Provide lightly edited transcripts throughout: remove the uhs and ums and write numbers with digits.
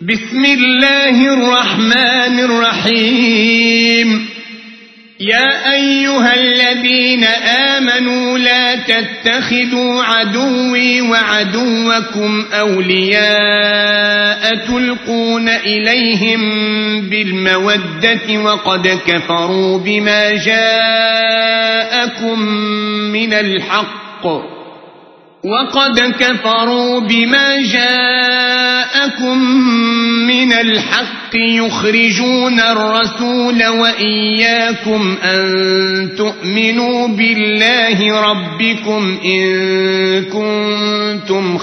بسم الله الرحمن الرحيم. يا أيها الذين آمنوا لا تتخذوا عدوي وعدوكم أولياء تلقون إليهم بالمودة وقد كفروا بما جاءكم من الحق يخرجون الرسول وإياكم أن تؤمنوا بالله ربكم إن كنتم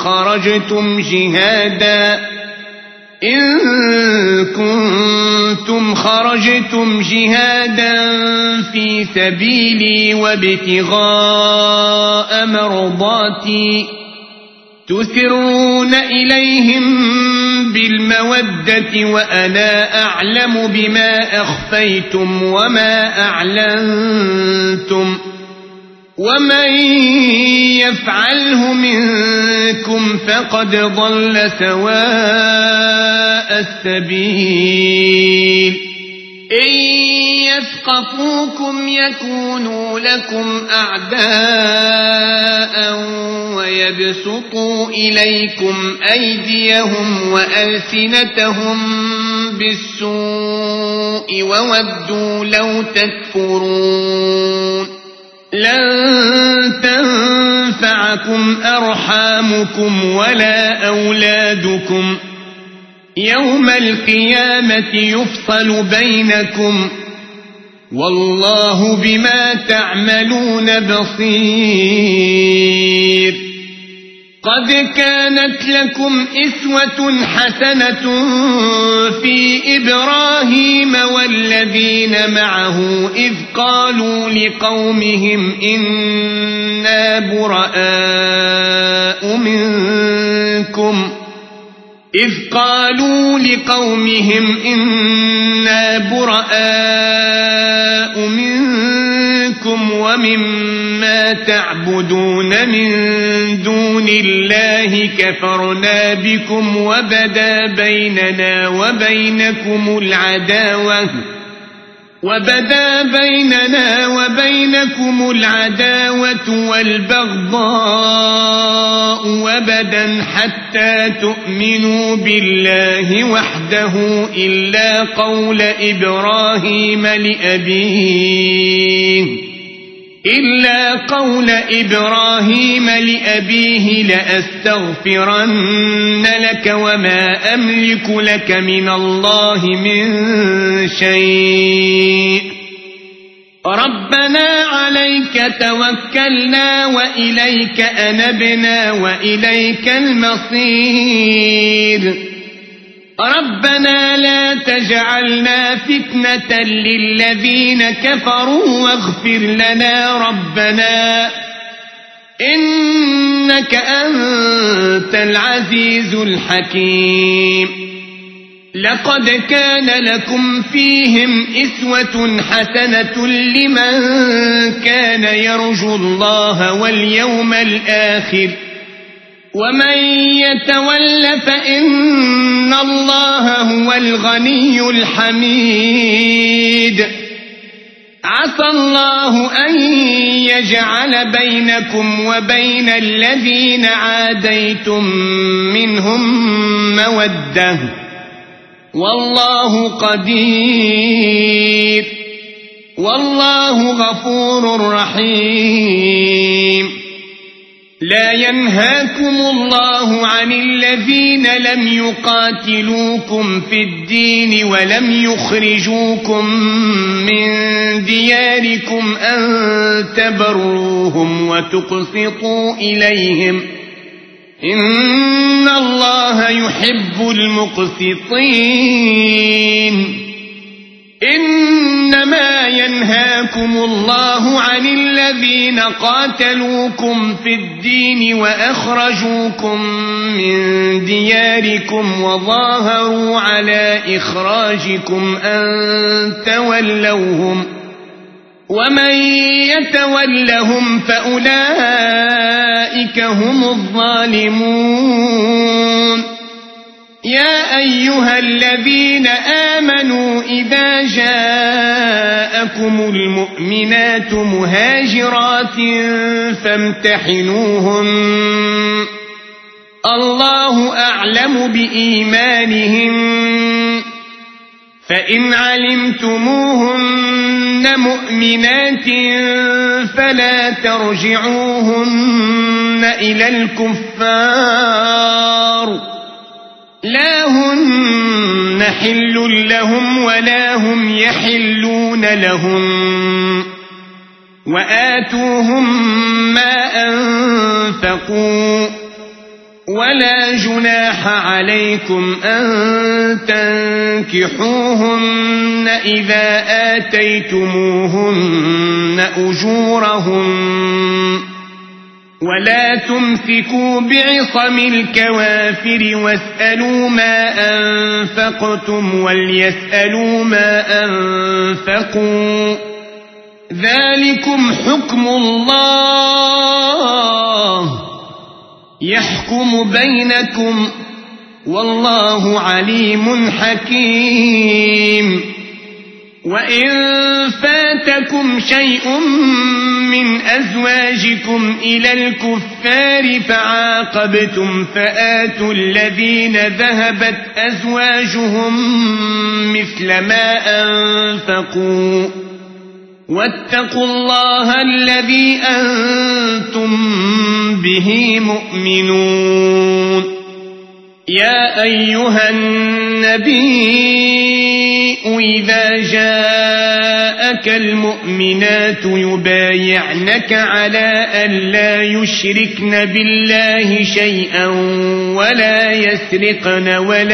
خرجتم جهادا في سبيلي وابتغاء مرضاتي تسرون إليهم بالمودة وأنا أعلم بما أخفيتم وما أعلنتم ومن يفعله منكم فقد ضل سواء السبيل. إن يثقفوكم يكونوا لكم أعداء ويبسطوا إليكم أيديهم وألسنتهم بالسوء وودوا لو تكفرون. لن تنفعكم أرحامكم ولا أولادكم يوم القيامة يفصل بينكم والله بما تعملون بصير. قد كانت لكم إسوة حسنة في إبراهيم والذين معه إذ قالوا لقومهم إنا براء منكم ومما تعبدون من دون الله كفرنا بكم وبدا بيننا وبينكم العداوة والبغضاء وبدا حتى تؤمنوا بالله وحده إلا قول إبراهيم لأبيه لأستغفرن لك وما أملك لك من الله من شيء ربنا عليك توكلنا وإليك أنبنا وإليك المصير. ربنا لا تجعلنا فتنة للذين كفروا واغفر لنا ربنا إنك أنت العزيز الحكيم. لقد كان لكم فيهم إسوة حسنة لمن كان يرجو الله واليوم الآخر ومن يتول فإن الله هو الغني الحميد. عسى الله أن يجعل بينكم وبين الذين عاديتم منهم مودة والله قدير والله غفور رحيم. لا ينهاكم الله عن الذين لم يقاتلوكم في الدين ولم يخرجوكم من دياركم أن تبروهم وتقسطوا إليهم إن الله يحب المقسطين. إنما ينهاكم الله عن الذين قاتلوكم في الدين وأخرجوكم من دياركم وظاهروا على إخراجكم أن تولوهم ومن يتولهم فأولئك هم الظالمون. يا أيها الذين آمنوا إذا جاءكم المؤمنات مهاجرات فامتحنوهن الله أعلم بإيمانهن فإن علمتموهن مؤمنات فلا ترجعوهن إلى الكفار لا هن حل لهم ولا هم يحلون لهم وآتوهم ما أنفقوا ولا جناح عليكم أن تنكحوهن إذا آتيتموهن أجورهن ولا تمسكوا بعصم الكوافر واسألوا ما أنفقتم وليسألوا ما أنفقوا ذلكم حكم الله يحكم بينكم والله عليم حكيم وإن فاتكم شيء من أزواجكم إلى الكفار فعاقبتم فآتوا الذين ذهبت أزواجهم مثل ما أنفقوا واتقوا الله الذي أنتم به مؤمنون يا أيها النبي إذا جاءك المؤمنات يبايعنك على أن لا يشركن بالله شيئا ولا يسرقن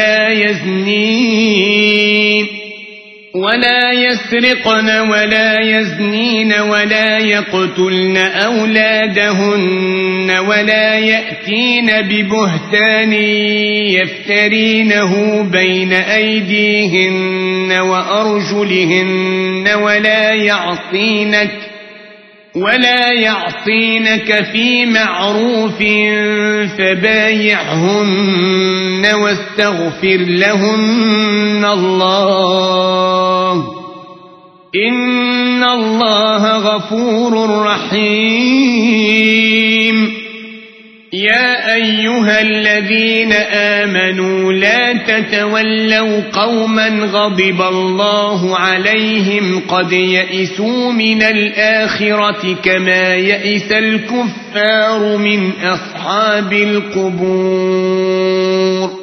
ولا يزنين ولا يقتلن أولادهن ولا يأتين ببهتان يفترينه بين أيديهن وأرجلهن ولا يعصينك في معروف فبايعهن واستغفر لهن الله إن الله غفور رحيم يا أيها الذين آمنوا لا تتولوا قوما غضب الله عليهم قد يئسوا من الآخرة كما يئس الكفار من أصحاب القبور